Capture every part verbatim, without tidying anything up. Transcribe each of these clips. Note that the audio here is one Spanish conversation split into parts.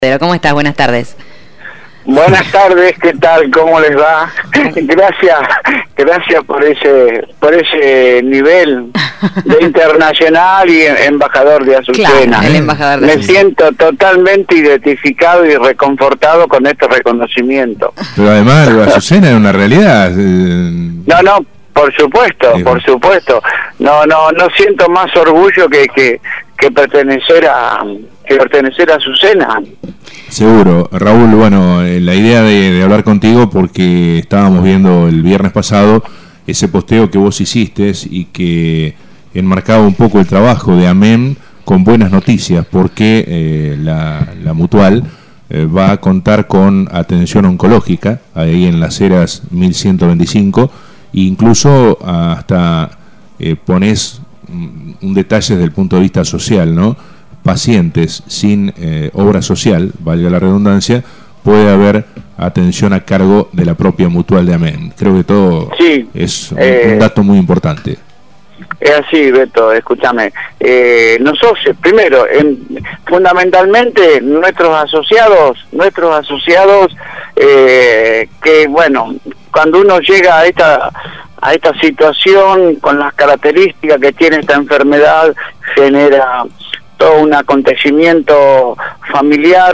Pero ¿cómo estás? Buenas tardes. Buenas tardes, ¿qué tal? ¿Cómo les va? Gracias, gracias por ese, por ese nivel de internacional y embajador de Azucena. Claro, el embajador de Me Azucena. siento totalmente identificado y reconfortado con este reconocimiento. Pero además Azucena es una realidad. Eh... No, no, por supuesto, sí. por supuesto. No, no, no siento más orgullo que que, que pertenecer a que pertenecer a Azucena. Seguro. Raúl, bueno, eh, la idea de, de hablar contigo porque estábamos viendo el viernes pasado ese posteo que vos hiciste y que enmarcaba un poco el trabajo de AMEN con buenas noticias, porque eh, la, la Mutual eh, va a contar con atención oncológica ahí en Las Heras mil ciento veinticinco, e incluso hasta eh, ponés un detalle desde el punto de vista social, ¿no? Pacientes sin eh, obra social, valga la redundancia, puede haber atención a cargo de la propia Mutual de AMEN. Creo que todo sí, es un, eh, un dato muy importante. Es así, Beto, escúchame. Eh, nosotros, primero, en, fundamentalmente nuestros asociados, nuestros asociados, eh, que bueno, cuando uno llega a esta a esta situación con las características que tiene esta enfermedad, genera todo un acontecimiento familiar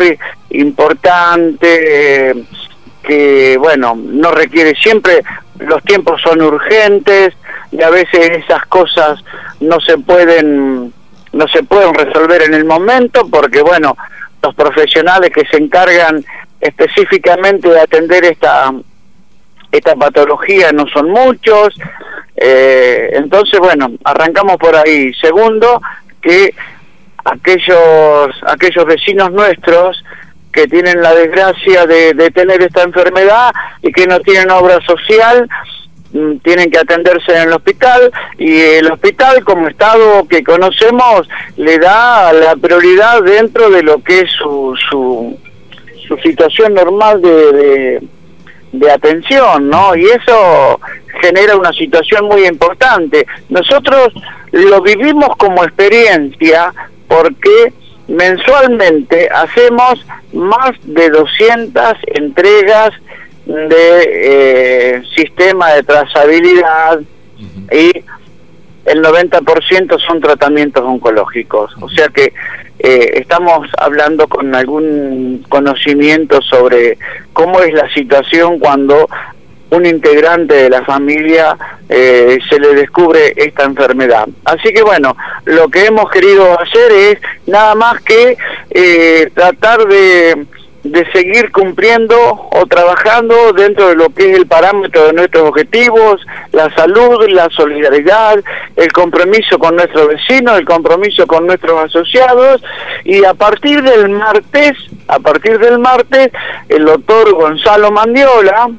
importante, eh, que bueno, no requiere, siempre los tiempos son urgentes y a veces esas cosas no se pueden no se pueden resolver en el momento, porque bueno, los profesionales que se encargan específicamente de atender esta esta patología no son muchos, eh, entonces bueno, arrancamos por ahí. Segundo, que aquellos aquellos vecinos nuestros que tienen la desgracia de, de tener esta enfermedad y que no tienen obra social, mm, tienen que atenderse en el hospital, y el hospital, como estado que conocemos, le da la prioridad dentro de lo que es su su, su situación normal de, de, de atención, ¿no? Y eso genera una situación muy importante. Nosotros lo vivimos como experiencia, porque mensualmente hacemos más de doscientas entregas de eh, sistema de trazabilidad, uh-huh. y el noventa por ciento son tratamientos oncológicos. Uh-huh. O sea que eh, estamos hablando con algún conocimiento sobre cómo es la situación cuando un integrante de la familia eh, se le descubre esta enfermedad. Así que bueno, lo que hemos querido hacer es nada más que eh, tratar de, de seguir cumpliendo o trabajando dentro de lo que es el parámetro de nuestros objetivos, la salud, la solidaridad, el compromiso con nuestros vecinos, el compromiso con nuestros asociados, y a partir del martes, a partir del martes, el doctor Gonzalo Mandiola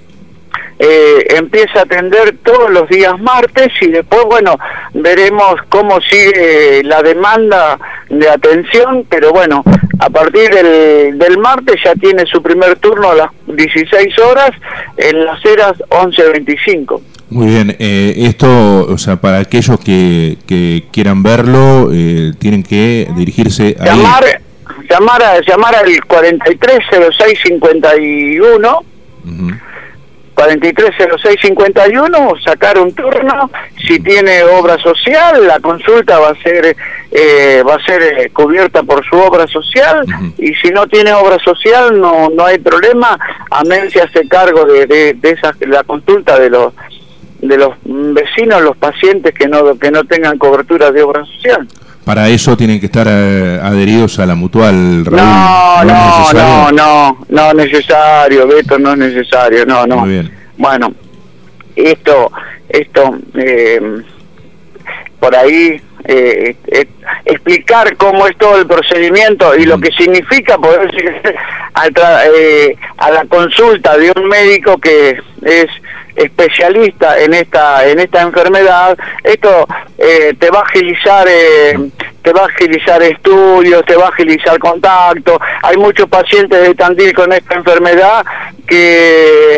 Eh, empieza a atender todos los días martes, y después, bueno, veremos cómo sigue la demanda de atención, pero bueno, a partir del, del martes ya tiene su primer turno a las dieciséis horas en Las Heras once veinticinco. Muy bien, eh, esto, o sea, para aquellos que, que quieran verlo, eh, tienen que dirigirse a llamar, llamar, a, llamar al cuarenta y tres cero seis cincuenta y uno, uh-huh. cuarenta y tres cero seis cincuenta y uno, sacar un turno. Si tiene obra social, la consulta va a ser eh, va a ser eh, cubierta por su obra social, uh-huh. y si no tiene obra social no no hay problema. AMEN se hace cargo de de, de esa, la consulta de los de los vecinos, los pacientes que no que no tengan cobertura de obra social. Para eso tienen que estar eh, adheridos a la Mutual, Raúl. No, no, no, no, no necesario, Beto, no es necesario, no, no. Muy bien. Bueno, esto, esto, eh, por ahí, eh, eh, explicar cómo es todo el procedimiento y lo que significa poder llegar a, tra- eh, a la consulta de un médico que es especialista en esta en esta enfermedad. Esto eh, te va a agilizar eh, te va a agilizar estudios, te va a agilizar contacto. Hay muchos pacientes de Tandil con esta enfermedad que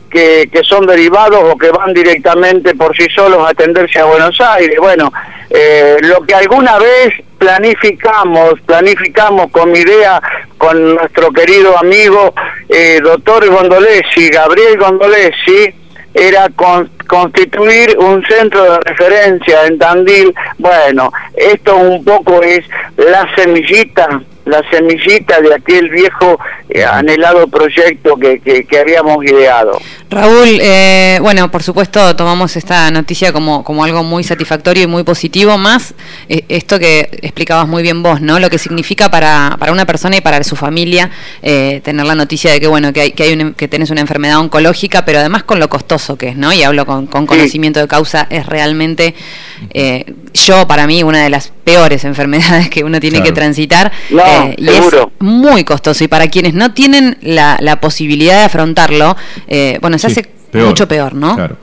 que, que son derivados o que van directamente por sí solos a atenderse a Buenos Aires. Bueno, eh, lo que alguna vez planificamos, planificamos con mi idea, con nuestro querido amigo eh, doctor Gondolesi, Gabriel Gondolesi, era con, constituir un centro de referencia en Tandil. Bueno, esto un poco es la semillita, la semillita de aquel viejo eh, anhelado proyecto que, que, que habíamos ideado. Raúl, eh, bueno, por supuesto tomamos esta noticia como, como algo muy satisfactorio y muy positivo, más eh, esto que explicabas muy bien vos, ¿no? Lo que significa para, para una persona y para su familia eh, tener la noticia de que, bueno, que hay, que hay un, que tenés una enfermedad oncológica, pero además con lo costoso que es, ¿no? Y hablo con, con conocimiento de causa, es realmente, eh, yo para mí, una de las peores enfermedades que uno tiene claro. que transitar. No, eh, y seguro. Es muy costoso, y para quienes no tienen la, la posibilidad de afrontarlo, eh, bueno, se sí, hace peor. mucho peor, ¿no? Claro.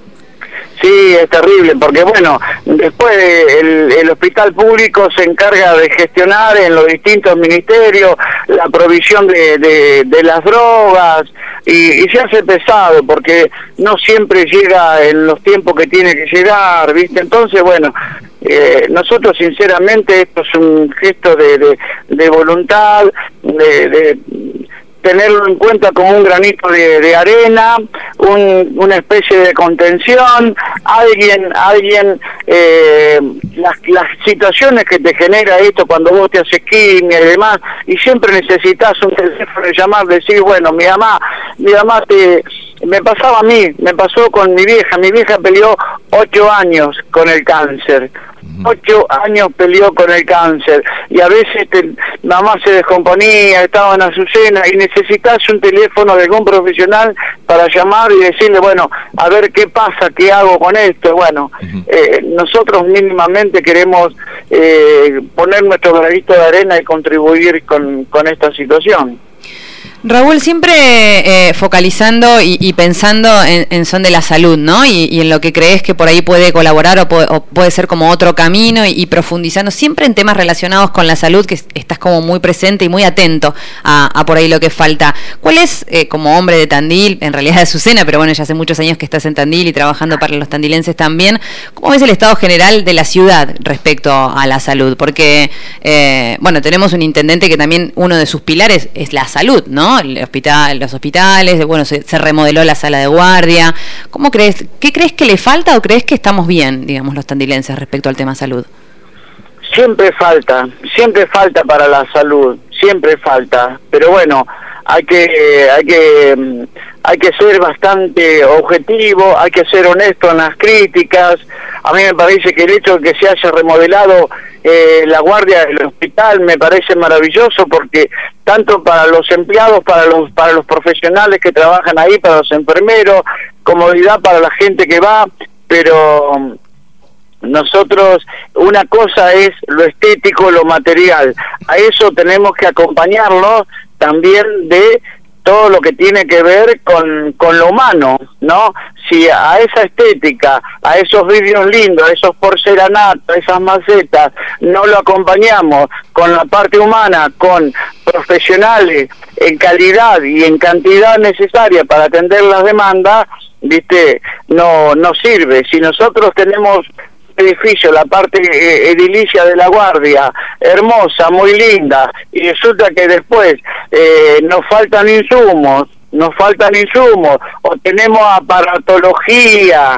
Sí, es terrible, porque bueno, después el, el hospital público se encarga de gestionar en los distintos ministerios la provisión de, de, de las drogas, y, y se hace pesado, porque no siempre llega en los tiempos que tiene que llegar, ¿viste? Entonces, bueno, eh, nosotros sinceramente esto es un gesto de, de, de voluntad, de... de tenerlo en cuenta como un granito de, de arena, un, una especie de contención, alguien, alguien, eh, las, las situaciones que te genera esto cuando vos te haces quimio y demás, y siempre necesitas un teléfono de llamar, decir, bueno, mi mamá, mi mamá te, me pasaba a mí, me pasó con mi vieja, mi vieja peleó ocho años con el cáncer. Ocho años peleó con el cáncer, y a veces te, mamá se descomponía, estaba en Azucena, y necesitas un teléfono de algún profesional para llamar y decirle, bueno, a ver qué pasa, qué hago con esto. Bueno, uh-huh. eh, nosotros mínimamente queremos eh, poner nuestro granito de arena y contribuir con, con esta situación. Raúl, siempre eh, focalizando y, y pensando en, en son de la salud, ¿no? Y, y en lo que crees que por ahí puede colaborar o puede, o puede ser como otro camino, y, y profundizando siempre en temas relacionados con la salud, que estás como muy presente y muy atento a, a por ahí lo que falta. ¿Cuál es, eh, como hombre de Tandil, en realidad de Azucena, pero bueno, ya hace muchos años que estás en Tandil y trabajando para los tandilenses también, cómo ves el estado general de la ciudad respecto a la salud? Porque, eh, bueno, tenemos un intendente que también uno de sus pilares es la salud, ¿no? El hospital, los hospitales, bueno, se, se remodeló la sala de guardia. ¿Cómo crees? ¿Qué crees que le falta o crees que estamos bien, digamos, los tandilenses respecto al tema salud? Siempre falta, siempre falta para la salud, siempre falta, pero bueno, hay que, hay que, hay que ser bastante objetivo, hay que ser honesto en las críticas. A mí me parece que el hecho de que se haya remodelado eh, la guardia del hospital me parece maravilloso, porque tanto para los empleados, para los, para los profesionales que trabajan ahí, para los enfermeros, comodidad para la gente que va, pero nosotros, una cosa es lo estético, lo material, a eso tenemos que acompañarlo también de todo lo que tiene que ver con, con lo humano, ¿no? Si a esa estética, a esos vidrios lindos, a esos porcelanatos, a esas macetas, no lo acompañamos con la parte humana, con profesionales en calidad y en cantidad necesaria para atender las demandas, ¿viste? No, no sirve. Si nosotros tenemos edificio, la parte eh, edilicia de la guardia, hermosa, muy linda, y resulta que después eh, nos faltan insumos, nos faltan insumos, o tenemos aparatología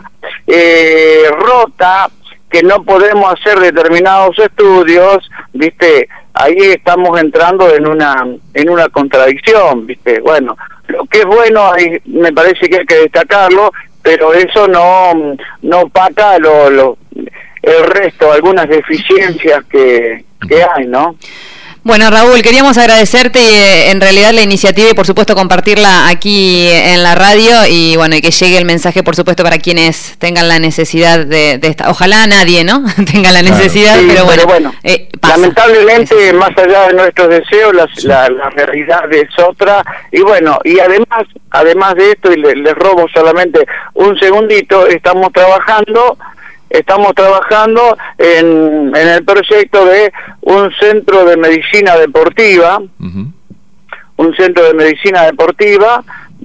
eh, rota, que no podemos hacer determinados estudios, ¿viste? Ahí estamos entrando en una en una contradicción, ¿viste? Bueno, lo que es bueno, ahí me parece que hay que destacarlo, pero eso no no opaca lo, lo el resto, algunas deficiencias que, que hay, ¿no? Bueno, Raúl, queríamos agradecerte eh, en realidad la iniciativa y por supuesto compartirla aquí en la radio, y bueno, y que llegue el mensaje por supuesto para quienes tengan la necesidad de, de esta, ojalá nadie, ¿no? tenga la necesidad, claro. sí, pero bueno, pero bueno eh, lamentablemente más allá de nuestros deseos, la, sí. la, la realidad es otra, y bueno, y además, además de esto, y le, les robo solamente un segundito, estamos trabajando Estamos trabajando en, en el proyecto de un centro de medicina deportiva, uh-huh. un centro de medicina deportiva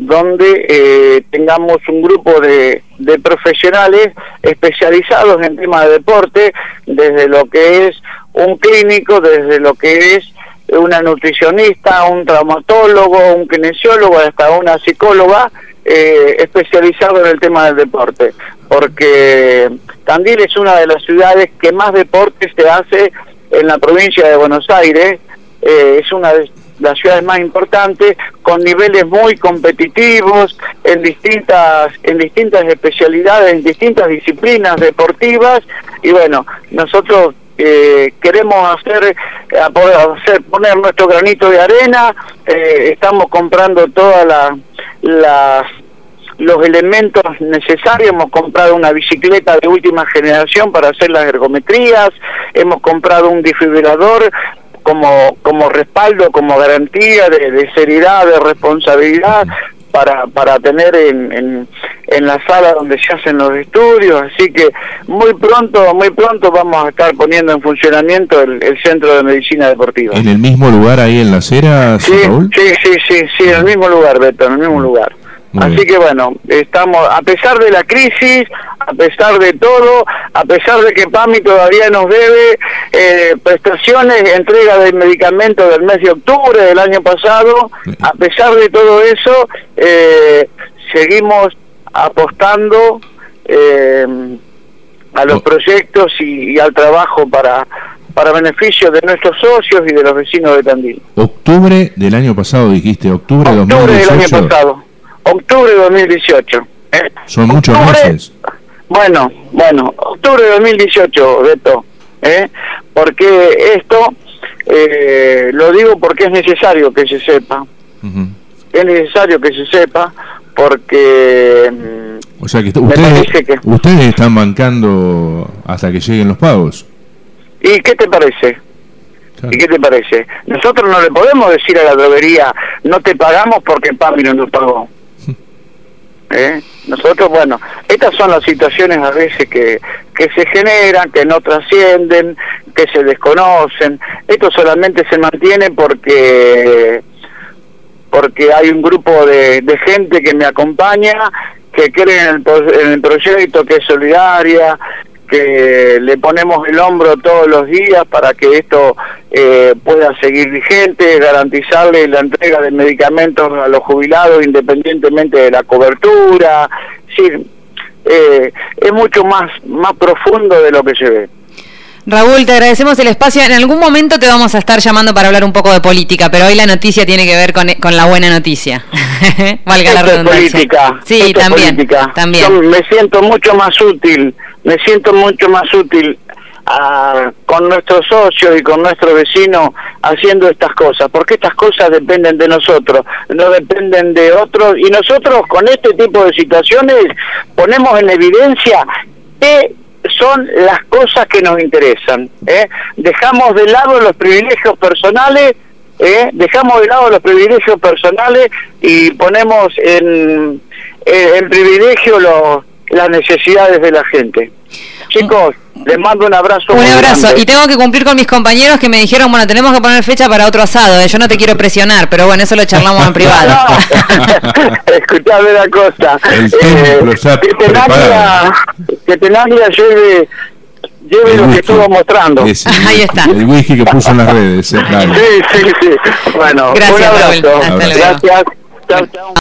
donde eh, tengamos un grupo de, de profesionales especializados en temas de deporte, desde lo que es un clínico, desde lo que es una nutricionista, un traumatólogo, un kinesiólogo, hasta una psicóloga, eh, especializado en el tema del deporte, porque Tandil es una de las ciudades que más deporte se hace en la provincia de Buenos Aires, eh, es una de las ciudades más importantes, con niveles muy competitivos en distintas en distintas especialidades, en distintas disciplinas deportivas, y bueno, nosotros eh, queremos hacer, hacer poner nuestro granito de arena, eh, estamos comprando todas la, las los elementos necesarios, hemos comprado una bicicleta de última generación para hacer las ergometrías, hemos comprado un desfibrilador como como respaldo, como garantía de, de seriedad, de responsabilidad para para tener en, en en la sala donde se hacen los estudios, así que muy pronto muy pronto vamos a estar poniendo en funcionamiento el, el Centro de Medicina Deportiva. ¿En el mismo lugar ahí en La Cera, sí, Raúl? Sí, sí, sí, sí, en el mismo lugar, Beto, en el mismo lugar. Muy Así bien. Que bueno, estamos, a pesar de la crisis, a pesar de todo, a pesar de que PAMI todavía nos debe eh, prestaciones, entrega de medicamentos del mes de octubre del año pasado, a pesar de todo eso, eh, seguimos apostando eh, a los proyectos y, y al trabajo para para beneficio de nuestros socios y de los vecinos de Tandil. Octubre del año pasado, dijiste, octubre de dos mil dieciocho. Octubre del año pasado. Octubre de dos mil dieciocho. ¿eh? Son muchos octubre, meses. Bueno, bueno, octubre de dos mil dieciocho, Beto, ¿eh? Porque esto, eh, lo digo porque es necesario que se sepa. Uh-huh. Es necesario que se sepa porque... O sea que ustedes, que ustedes están bancando hasta que lleguen los pagos. ¿Y qué te parece? ¿Y qué te parece? Nosotros no le podemos decir a la droguería, no te pagamos porque PAMI no nos pagó. ¿Eh? Nosotros, bueno, estas son las situaciones a veces que, que se generan, que no trascienden, que se desconocen. Esto solamente se mantiene porque porque hay un grupo de, de gente que me acompaña, que cree en el, en el proyecto, que es solidaria, que le ponemos el hombro todos los días para que esto eh, pueda seguir vigente, garantizarle la entrega de medicamentos a los jubilados independientemente de la cobertura. Sí, eh, es mucho más, más profundo de lo que se ve. Raúl, te agradecemos el espacio. En algún momento te vamos a estar llamando para hablar un poco de política, pero hoy la noticia tiene que ver con, con la buena noticia. Valga la redundancia. Es política. Sí, Esto también, es política. también. Yo me siento mucho más útil, me siento mucho más útil a, con nuestros socios y con nuestros vecinos haciendo estas cosas, porque estas cosas dependen de nosotros, no dependen de otros, y nosotros con este tipo de situaciones ponemos en evidencia que son las cosas que nos interesan, ¿eh? Dejamos de lado los privilegios personales, ¿eh? dejamos de lado los privilegios personales y ponemos en, en, en privilegio los, las necesidades de la gente. Chicos, les mando un abrazo. Un abrazo, grande. Y tengo que cumplir con mis compañeros que me dijeron, bueno, tenemos que poner fecha para otro asado, ¿eh? Yo no te quiero presionar, pero bueno, eso lo charlamos en privado. No, escuchame una cosa. El templo ya eh, que Tenaglia, que Tenaglia lleve, lleve lo que estuvo mostrando. Ese, Ahí está. El whisky que puso en las redes, eh, claro. Sí, sí, sí. Bueno, gracias, un abrazo. Raúl. Hasta luego. Gracias. Chao, chao.